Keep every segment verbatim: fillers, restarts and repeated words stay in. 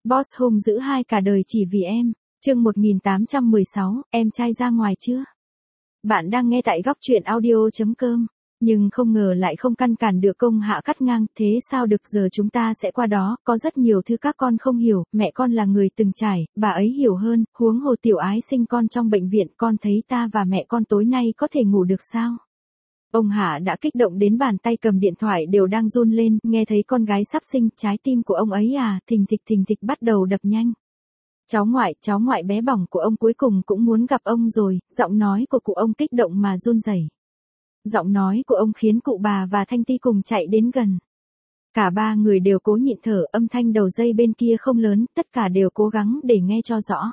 Boss hung dữ hai cả đời chỉ vì em. Chương một nghìn tám trăm mười sáu, em trai ra ngoài chưa? Bạn đang nghe tại góc truyện audio chấm com. Nhưng không ngờ lại không ngăn cản được công hạ cắt ngang, thế sao được, giờ chúng ta sẽ qua đó, có rất nhiều thứ các con không hiểu, mẹ con là người từng trải, bà ấy hiểu hơn, huống hồ tiểu ái sinh con trong bệnh viện, con thấy ta và mẹ con tối nay có thể ngủ được sao? Ông Hạ đã kích động đến bàn tay cầm điện thoại đều đang run lên, nghe thấy con gái sắp sinh, trái tim của ông ấy à, thình thịch thình thịch bắt đầu đập nhanh. Cháu ngoại, cháu ngoại bé bỏng của ông cuối cùng cũng muốn gặp ông rồi, giọng nói của cụ ông kích động mà run rẩy. Giọng nói của ông khiến cụ bà và Thanh Ti cùng chạy đến gần. Cả ba người đều cố nhịn thở, âm thanh đầu dây bên kia không lớn, tất cả đều cố gắng để nghe cho rõ.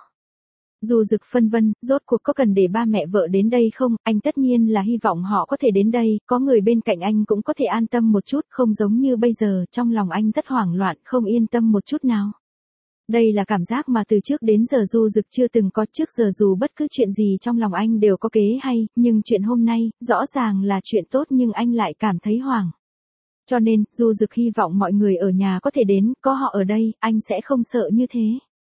Du Dực phân vân, rốt cuộc có cần để ba mẹ vợ đến đây không, anh tất nhiên là hy vọng họ có thể đến đây, có người bên cạnh anh cũng có thể an tâm một chút, không giống như bây giờ, trong lòng anh rất hoảng loạn, không yên tâm một chút nào. Đây là cảm giác mà từ trước đến giờ Du Dực chưa từng có, trước giờ dù bất cứ chuyện gì trong lòng anh đều có kế hay, nhưng chuyện hôm nay, rõ ràng là chuyện tốt nhưng anh lại cảm thấy hoảng. Cho nên, Du Dực hy vọng mọi người ở nhà có thể đến, có họ ở đây, anh sẽ không sợ như thế.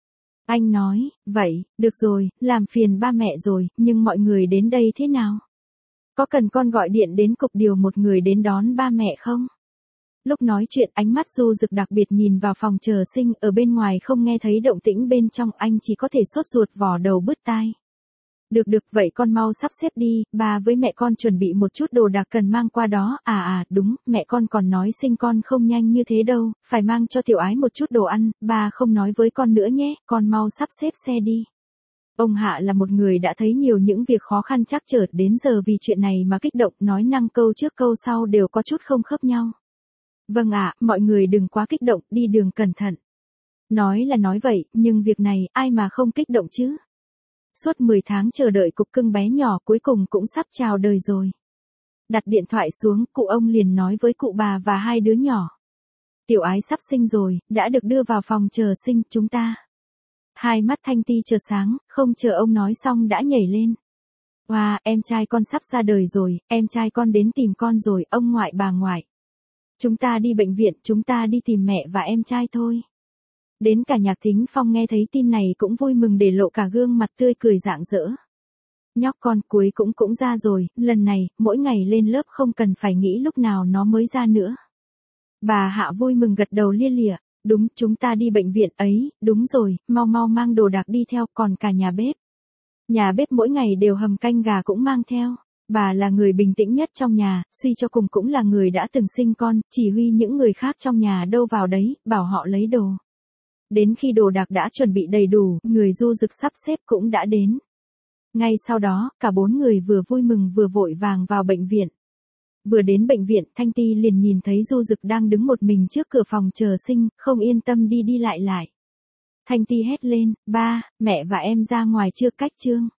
Anh nói, vậy, được rồi, làm phiền ba mẹ rồi, nhưng mọi người đến đây thế nào? Có cần con gọi điện đến cục điều một người đến đón ba mẹ không? Lúc nói chuyện ánh mắt Du Dực đặc biệt nhìn vào phòng chờ sinh, ở bên ngoài không nghe thấy động tĩnh bên trong, anh chỉ có thể sốt ruột vò đầu bứt tai. Được được, vậy con mau sắp xếp đi, ba với mẹ con chuẩn bị một chút đồ đạc cần mang qua đó, à à, đúng, mẹ con còn nói sinh con không nhanh như thế đâu, phải mang cho tiểu ái một chút đồ ăn, ba không nói với con nữa nhé, con mau sắp xếp xe đi. Ông Hạ là một người đã thấy nhiều những việc khó khăn trắc trở, đến giờ vì chuyện này mà kích động, nói năng câu trước câu sau đều có chút không khớp nhau. Vâng ạ, mọi người đừng quá kích động, đi đường cẩn thận. Nói là nói vậy, nhưng việc này, ai mà không kích động chứ? Suốt mười tháng chờ đợi cục cưng bé nhỏ cuối cùng cũng sắp chào đời rồi. Đặt điện thoại xuống, cụ ông liền nói với cụ bà và hai đứa nhỏ. Tiểu ái sắp sinh rồi, đã được đưa vào phòng chờ sinh, chúng ta. Hai mắt Thanh Ti chợt sáng, không chờ ông nói xong đã nhảy lên. Wow, em trai con sắp ra đời rồi, em trai con đến tìm con rồi, ông ngoại bà ngoại. Chúng ta đi bệnh viện, chúng ta đi tìm mẹ và em trai thôi. Đến cả Nhạc Thính Phong nghe thấy tin này cũng vui mừng để lộ cả gương mặt tươi cười rạng rỡ. Nhóc con cuối cũng cũng ra rồi, lần này, mỗi ngày lên lớp không cần phải nghĩ lúc nào nó mới ra nữa. Bà Hạ vui mừng gật đầu lia lịa, đúng, chúng ta đi bệnh viện ấy, đúng rồi, mau mau mang đồ đạc đi theo, còn cả nhà bếp. Nhà bếp mỗi ngày đều hầm canh gà cũng mang theo. Bà là người bình tĩnh nhất trong nhà, suy cho cùng cũng là người đã từng sinh con, chỉ huy những người khác trong nhà đâu vào đấy, bảo họ lấy đồ. Đến khi đồ đạc đã chuẩn bị đầy đủ, người Du Dực sắp xếp cũng đã đến. Ngay sau đó, cả bốn người vừa vui mừng vừa vội vàng vào bệnh viện. Vừa đến bệnh viện, Thanh Ti liền nhìn thấy Du Dực đang đứng một mình trước cửa phòng chờ sinh, không yên tâm đi đi lại lại. Thanh Ti hét lên, ba, mẹ và em ra ngoài chưa, cách chương.